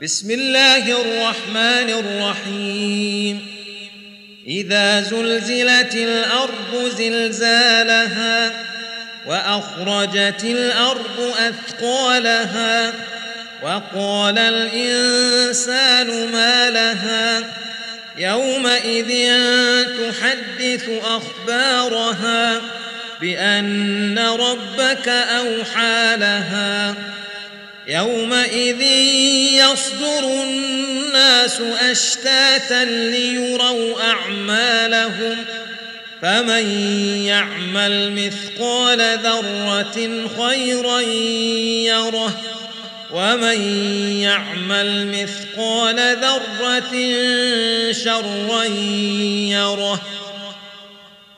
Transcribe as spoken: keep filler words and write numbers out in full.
بسم الله الرحمن الرحيم إذا زلزلت الأرض زلزالها وأخرجت الأرض أثقالها وقال الإنسان ما لها يومئذ تحدث أخبارها بأن ربك أوحى لها يومئذ يصدر الناس أشتاتا ليروا أعمالهم فمن يعمل مثقال ذرة خيرا يره ومن يعمل مثقال ذرة شرا يره